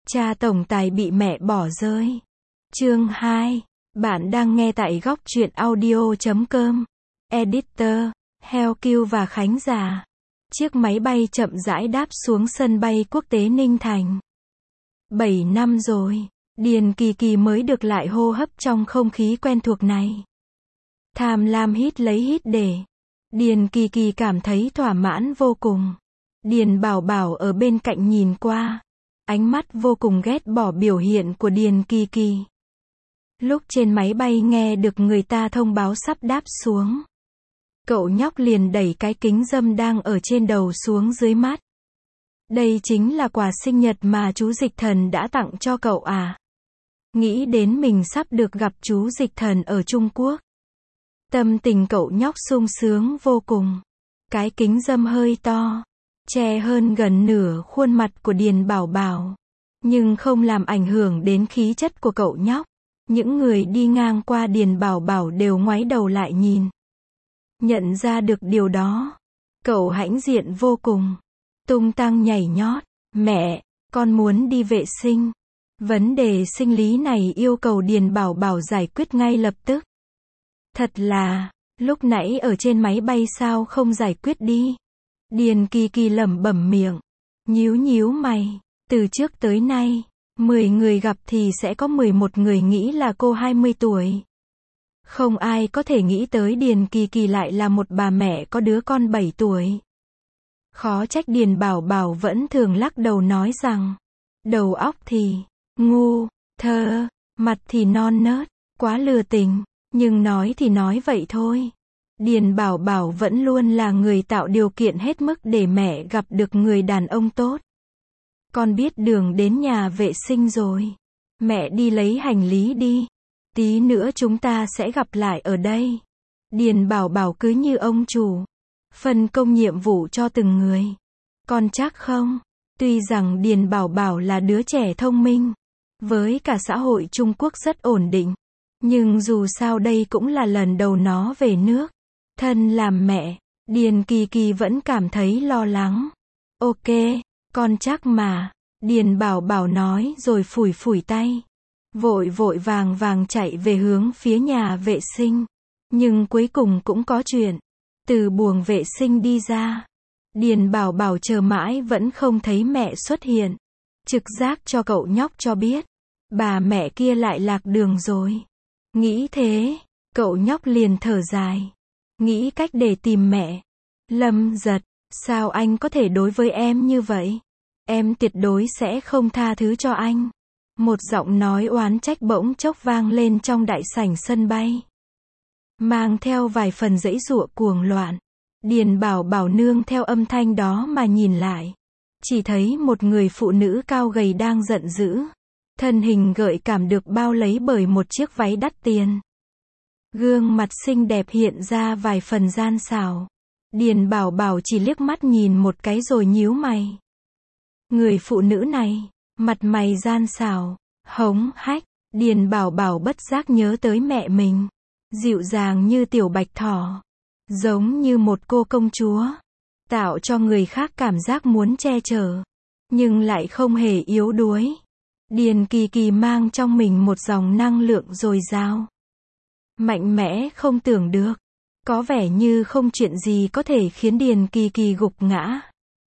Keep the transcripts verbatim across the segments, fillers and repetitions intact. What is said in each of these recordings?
Cha tổng tài bị mẹ bỏ rơi. Chương hai. Bạn đang nghe tại góc truyện audio chấm com. Editor, Heo Kiêu và Khánh Giả. Chiếc máy bay chậm rãi đáp xuống sân bay quốc tế Ninh Thành. Bảy năm rồi, Điền Kỳ Kỳ mới được lại hô hấp trong không khí quen thuộc này. Tham lam hít lấy hít để. Điền Kỳ Kỳ cảm thấy thỏa mãn vô cùng. Điền Bảo Bảo ở bên cạnh nhìn qua. Ánh mắt vô cùng ghét bỏ biểu hiện của Điền Kỳ Kỳ. Lúc trên máy bay nghe được người ta thông báo sắp đáp xuống. Cậu nhóc liền đẩy cái kính râm đang ở trên đầu xuống dưới mắt. Đây chính là quà sinh nhật mà chú Dịch Thần đã tặng cho cậu à? Nghĩ đến mình sắp được gặp chú Dịch Thần ở Trung Quốc. Tâm tình cậu nhóc sung sướng vô cùng. Cái kính râm hơi to, che hơn gần nửa khuôn mặt của Điền Bảo Bảo. Nhưng không làm ảnh hưởng đến khí chất của cậu nhóc. Những người đi ngang qua Điền Bảo Bảo đều ngoái đầu lại nhìn. Nhận ra được điều đó. Cậu hãnh diện vô cùng. Tung tăng nhảy nhót. Mẹ, con muốn đi vệ sinh. Vấn đề sinh lý này yêu cầu Điền Bảo Bảo giải quyết ngay lập tức. Thật là, lúc nãy ở trên máy bay sao không giải quyết đi. Điền Kỳ Kỳ lẩm bẩm miệng. Nhíu nhíu mày. Từ trước tới nay, mười người gặp thì sẽ có mười một người nghĩ là cô hai mươi tuổi. Không ai có thể nghĩ tới Điền Kỳ Kỳ lại là một bà mẹ có đứa con bảy tuổi. Khó trách Điền Bảo Bảo vẫn thường lắc đầu nói rằng, đầu óc thì ngu, thơ, mặt thì non nớt, quá lừa tình, nhưng nói thì nói vậy thôi. Điền Bảo Bảo vẫn luôn là người tạo điều kiện hết mức để mẹ gặp được người đàn ông tốt. Con biết đường đến nhà vệ sinh rồi. Mẹ đi lấy hành lý đi. Tí nữa chúng ta sẽ gặp lại ở đây. Điền Bảo Bảo cứ như ông chủ. Phân công nhiệm vụ cho từng người. Con chắc không? Tuy rằng Điền Bảo Bảo là đứa trẻ thông minh. Với cả xã hội Trung Quốc rất ổn định. Nhưng dù sao đây cũng là lần đầu nó về nước. Thân làm mẹ, Điền Kỳ Kỳ vẫn cảm thấy lo lắng. Ok, con chắc mà. Điền Bảo Bảo nói rồi phủi phủi tay. Vội vội vàng vàng chạy về hướng phía nhà vệ sinh. Nhưng cuối cùng cũng có chuyện. Từ buồng vệ sinh đi ra. Điền Bảo Bảo chờ mãi vẫn không thấy mẹ xuất hiện. Trực giác cho cậu nhóc cho biết. Bà mẹ kia lại lạc đường rồi. Nghĩ thế, cậu nhóc liền thở dài. Nghĩ cách để tìm mẹ. Lâm Giật, sao anh có thể đối với em như vậy? Em tuyệt đối sẽ không tha thứ cho anh. Một giọng nói oán trách bỗng chốc vang lên trong đại sảnh sân bay. Mang theo vài phần giãy giụa cuồng loạn. Điền Bảo Bảo nương theo âm thanh đó mà nhìn lại. Chỉ thấy một người phụ nữ cao gầy đang giận dữ. Thân hình gợi cảm được bao lấy bởi một chiếc váy đắt tiền. Gương mặt xinh đẹp hiện ra vài phần gian xảo. Điền Bảo Bảo chỉ liếc mắt nhìn một cái rồi nhíu mày. Người phụ nữ này, mặt mày gian xảo, hống hách. Điền Bảo Bảo bất giác nhớ tới mẹ mình. Dịu dàng như tiểu bạch thỏ. Giống như một cô công chúa. Tạo cho người khác cảm giác muốn che chở. Nhưng lại không hề yếu đuối. Điền Kỳ Kỳ mang trong mình một dòng năng lượng dồi dào. Mạnh mẽ không tưởng được. Có vẻ như không chuyện gì có thể khiến Điền Kỳ Kỳ gục ngã.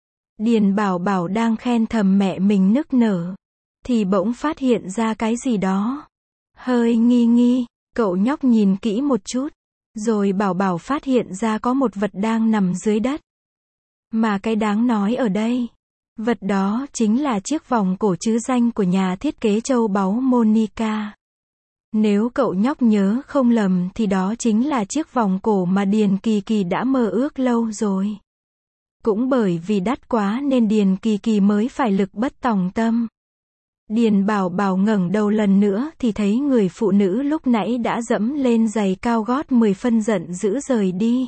Điền Bảo Bảo đang khen thầm mẹ mình nức nở. Thì bỗng phát hiện ra cái gì đó. Hơi nghi nghi, cậu nhóc nhìn kỹ một chút. Rồi Bảo Bảo phát hiện ra có một vật đang nằm dưới đất. Mà cái đáng nói ở đây. Vật đó chính là chiếc vòng cổ trứ danh của nhà thiết kế châu báu Monica. Nếu cậu nhóc nhớ không lầm thì đó chính là chiếc vòng cổ mà Điền Kỳ Kỳ đã mơ ước lâu rồi. Cũng bởi vì đắt quá nên Điền Kỳ Kỳ mới phải lực bất tòng tâm. Điền Bảo Bảo ngẩng đầu lần nữa thì thấy người phụ nữ lúc nãy đã dẫm lên giày cao gót mười phân giận dữ rời đi.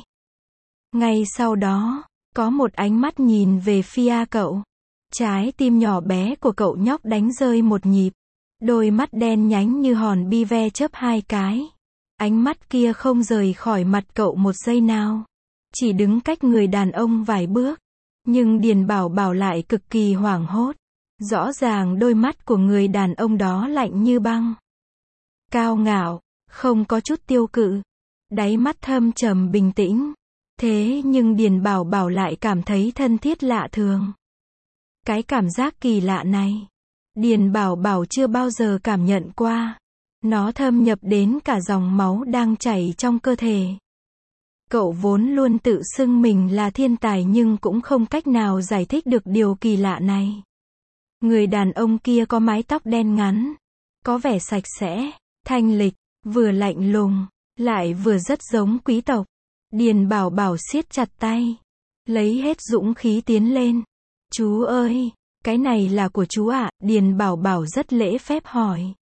Ngay sau đó, có một ánh mắt nhìn về phía cậu. Trái tim nhỏ bé của cậu nhóc đánh rơi một nhịp. Đôi mắt đen nhánh như hòn bi ve chớp hai cái. Ánh mắt kia không rời khỏi mặt cậu một giây nào. Chỉ đứng cách người đàn ông vài bước. Nhưng Điền Bảo Bảo lại cực kỳ hoảng hốt. Rõ ràng đôi mắt của người đàn ông đó lạnh như băng. Cao ngạo, không có chút tiêu cự. Đáy mắt thâm trầm bình tĩnh. Thế nhưng Điền Bảo Bảo lại cảm thấy thân thiết lạ thường. Cái cảm giác kỳ lạ này, Điền Bảo Bảo chưa bao giờ cảm nhận qua. Nó thâm nhập đến cả dòng máu đang chảy trong cơ thể. Cậu vốn luôn tự xưng mình là thiên tài nhưng cũng không cách nào giải thích được điều kỳ lạ này. Người đàn ông kia có mái tóc đen ngắn, có vẻ sạch sẽ, thanh lịch, vừa lạnh lùng, lại vừa rất giống quý tộc. Điền Bảo Bảo siết chặt tay, lấy hết dũng khí tiến lên. Chú ơi, cái này là của chú ạ, Điền Bảo Bảo rất lễ phép hỏi.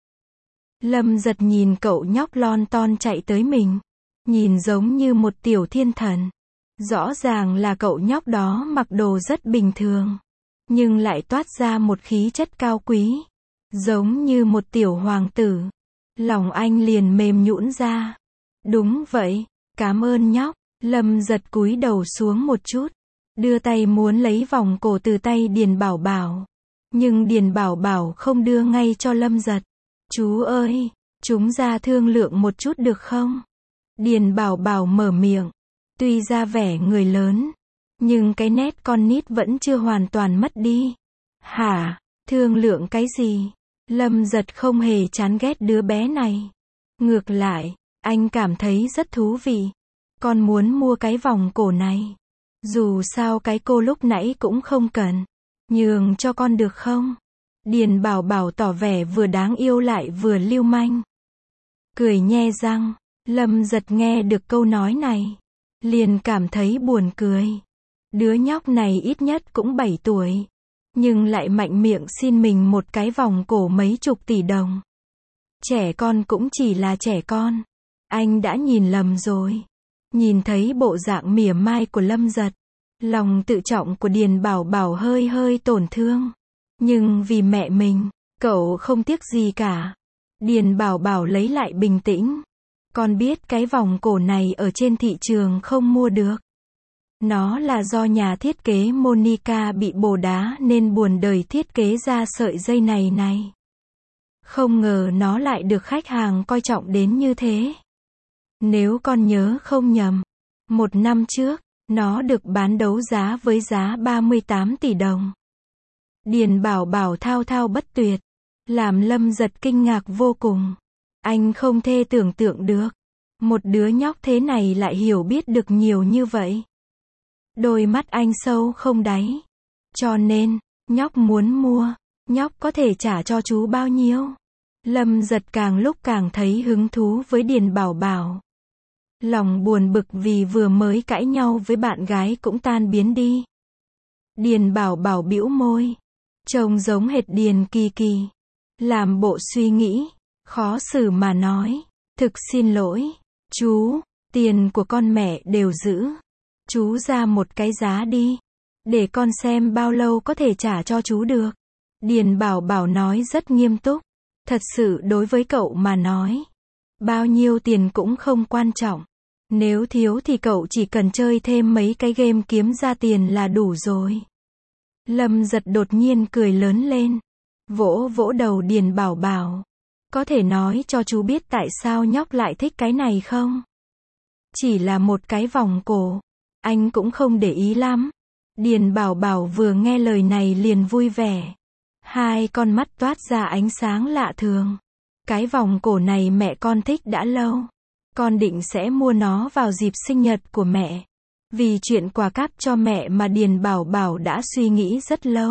Lâm Giật nhìn cậu nhóc lon ton chạy tới mình, nhìn giống như một tiểu thiên thần. Rõ ràng là cậu nhóc đó mặc đồ rất bình thường, nhưng lại toát ra một khí chất cao quý, giống như một tiểu hoàng tử. Lòng anh liền mềm nhũn ra. Đúng vậy, cảm ơn nhóc. Lâm Giật cúi đầu xuống một chút, đưa tay muốn lấy vòng cổ từ tay Điền Bảo Bảo. Nhưng Điền Bảo Bảo không đưa ngay cho Lâm Giật. Chú ơi, chúng ra thương lượng một chút được không? Điền Bảo Bảo mở miệng. Tuy ra vẻ người lớn, nhưng cái nét con nít vẫn chưa hoàn toàn mất đi. Hả? Thương lượng cái gì? Lâm Giật không hề chán ghét đứa bé này. Ngược lại, anh cảm thấy rất thú vị. Con muốn mua cái vòng cổ này. Dù sao cái cô lúc nãy cũng không cần. Nhường cho con được không? Điền Bảo Bảo tỏ vẻ vừa đáng yêu lại vừa lưu manh. Cười nhe răng. Lâm Giật nghe được câu nói này, liền cảm thấy buồn cười. Đứa nhóc này ít nhất cũng bảy tuổi, nhưng lại mạnh miệng xin mình một cái vòng cổ mấy chục tỷ đồng. Trẻ con cũng chỉ là trẻ con. Anh đã nhìn lầm rồi. Nhìn thấy bộ dạng mỉa mai của Lâm Giật, lòng tự trọng của Điền Bảo Bảo hơi hơi tổn thương. Nhưng vì mẹ mình, cậu không tiếc gì cả. Điền Bảo Bảo lấy lại bình tĩnh. Con biết cái vòng cổ này ở trên thị trường không mua được. Nó là do nhà thiết kế Monica bị bồ đá nên buồn đời thiết kế ra sợi dây này này. Không ngờ nó lại được khách hàng coi trọng đến như thế. Nếu con nhớ không nhầm, một năm trước, nó được bán đấu giá với giá ba mươi tám tỷ đồng. Điền Bảo Bảo thao thao bất tuyệt, làm Lâm Giật kinh ngạc vô cùng. Anh không thể tưởng tượng được, một đứa nhóc thế này lại hiểu biết được nhiều như vậy. Đôi mắt anh sâu không đáy. Cho nên, nhóc muốn mua, nhóc có thể trả cho chú bao nhiêu? Lâm Giật càng lúc càng thấy hứng thú với Điền Bảo Bảo. Lòng buồn bực vì vừa mới cãi nhau với bạn gái cũng tan biến đi. Điền Bảo Bảo bĩu môi, trông giống hệt Điền Kỳ Kỳ, làm bộ suy nghĩ, khó xử mà nói, thực xin lỗi, chú, tiền của con mẹ đều giữ. Chú ra một cái giá đi, để con xem bao lâu có thể trả cho chú được. Điền Bảo Bảo nói rất nghiêm túc. Thật sự đối với cậu mà nói, bao nhiêu tiền cũng không quan trọng. Nếu thiếu thì cậu chỉ cần chơi thêm mấy cái game kiếm ra tiền là đủ rồi. Lâm Giật đột nhiên cười lớn lên, vỗ vỗ đầu Điền Bảo Bảo. Có thể nói cho chú biết tại sao nhóc lại thích cái này không? Chỉ là một cái vòng cổ, anh cũng không để ý lắm. Điền Bảo Bảo vừa nghe lời này liền vui vẻ. Hai con mắt toát ra ánh sáng lạ thường. Cái vòng cổ này mẹ con thích đã lâu. Con định sẽ mua nó vào dịp sinh nhật của mẹ. Vì chuyện quà cáp cho mẹ mà Điền Bảo Bảo đã suy nghĩ rất lâu.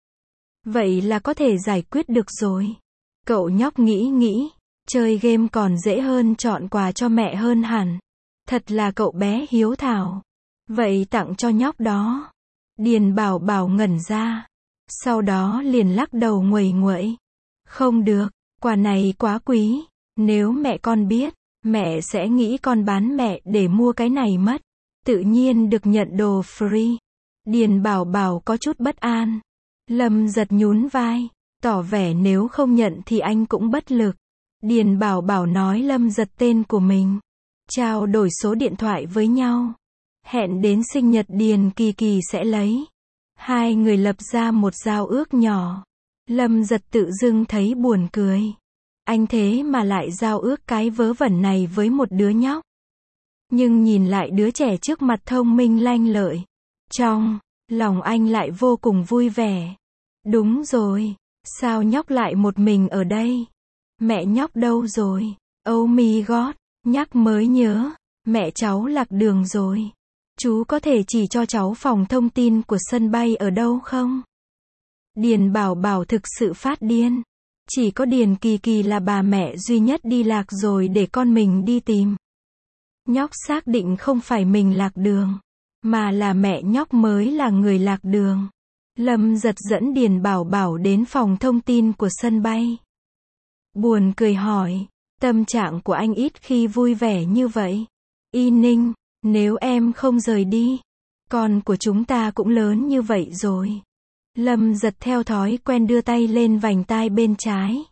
Vậy là có thể giải quyết được rồi. Cậu nhóc nghĩ nghĩ, chơi game còn dễ hơn chọn quà cho mẹ hơn hẳn. Thật là cậu bé hiếu thảo. Vậy tặng cho nhóc đó. Điền Bảo Bảo ngẩn ra. Sau đó liền lắc đầu nguầy nguậy. Không được, quà này quá quý. Nếu mẹ con biết, mẹ sẽ nghĩ con bán mẹ để mua cái này mất. Tự nhiên được nhận đồ free. Điền Bảo Bảo có chút bất an. Lâm Giật nhún vai, tỏ vẻ nếu không nhận thì anh cũng bất lực. Điền Bảo Bảo nói Lâm Giật tên của mình. Trao đổi số điện thoại với nhau. Hẹn đến sinh nhật Điền Kỳ Kỳ sẽ lấy. Hai người lập ra một giao ước nhỏ. Lâm Giật tự dưng thấy buồn cười. Anh thế mà lại giao ước cái vớ vẩn này với một đứa nhóc. Nhưng nhìn lại đứa trẻ trước mặt thông minh lanh lợi. Trong lòng anh lại vô cùng vui vẻ. Đúng rồi, sao nhóc lại một mình ở đây? Mẹ nhóc đâu rồi? Oh my god, nhắc mới nhớ, mẹ cháu lạc đường rồi. Chú có thể chỉ cho cháu phòng thông tin của sân bay ở đâu không? Điền Bảo Bảo thực sự phát điên. Chỉ có Điền Kỳ Kỳ là bà mẹ duy nhất đi lạc rồi để con mình đi tìm. Nhóc xác định không phải mình lạc đường, mà là mẹ nhóc mới là người lạc đường. Lâm Giật dẫn Điền Bảo Bảo đến phòng thông tin của sân bay. Buồn cười hỏi, tâm trạng của anh ít khi vui vẻ như vậy. Y Ninh, nếu em không rời đi, con của chúng ta cũng lớn như vậy rồi. Lâm Giật theo thói quen đưa tay lên vành tai bên trái.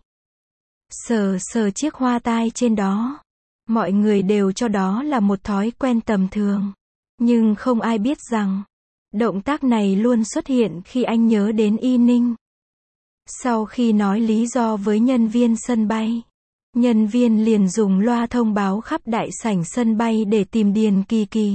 Sờ sờ chiếc hoa tai trên đó. Mọi người đều cho đó là một thói quen tầm thường. Nhưng không ai biết rằng, động tác này luôn xuất hiện khi anh nhớ đến Y Ninh. Sau khi nói lý do với nhân viên sân bay, nhân viên liền dùng loa thông báo khắp đại sảnh sân bay để tìm Điền Kỳ Kỳ.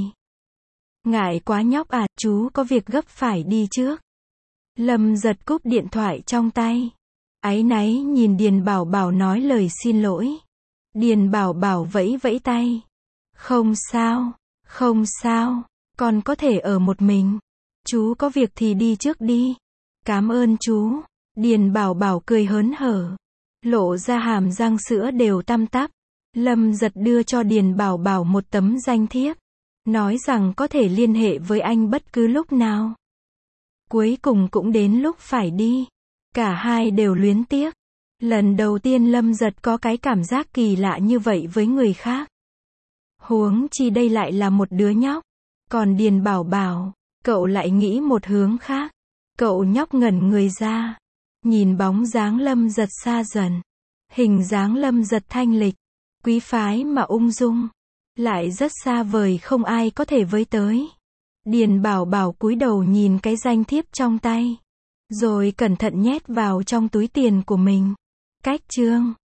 Ngại quá nhóc à, chú có việc gấp phải đi trước. Lâm Giật cúp điện thoại trong tay. Áy náy nhìn Điền Bảo Bảo nói lời xin lỗi. Điền Bảo Bảo vẫy vẫy tay. Không sao, không sao, con có thể ở một mình. Chú có việc thì đi trước đi. Cảm ơn chú. Điền Bảo Bảo cười hớn hở, lộ ra hàm răng sữa đều tăm tắp. Lâm Giật đưa cho Điền Bảo Bảo một tấm danh thiếp, nói rằng có thể liên hệ với anh bất cứ lúc nào. Cuối cùng cũng đến lúc phải đi. Cả hai đều luyến tiếc. Lần đầu tiên Lâm Giật có cái cảm giác kỳ lạ như vậy với người khác. Huống chi đây lại là một đứa nhóc. Còn Điền Bảo Bảo, cậu lại nghĩ một hướng khác. Cậu nhóc ngẩn người ra, nhìn bóng dáng Lâm Giật xa dần. Hình dáng Lâm Giật thanh lịch, quý phái mà ung dung, lại rất xa vời không ai có thể với tới. Điền Bảo Bảo cúi đầu nhìn cái danh thiếp trong tay, rồi cẩn thận nhét vào trong túi tiền của mình. Cách chương